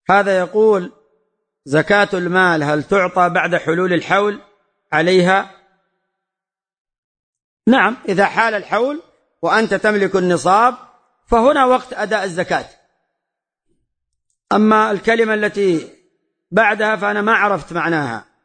هذا يقول: زكاة المال هل تعطى بعد حلول الحول عليها؟ نعم، إذا حال الحول وأنت تملك النصاب فهنا وقت أداء الزكاة. أما الكلمة التي بعدها فأنا ما عرفت معناها.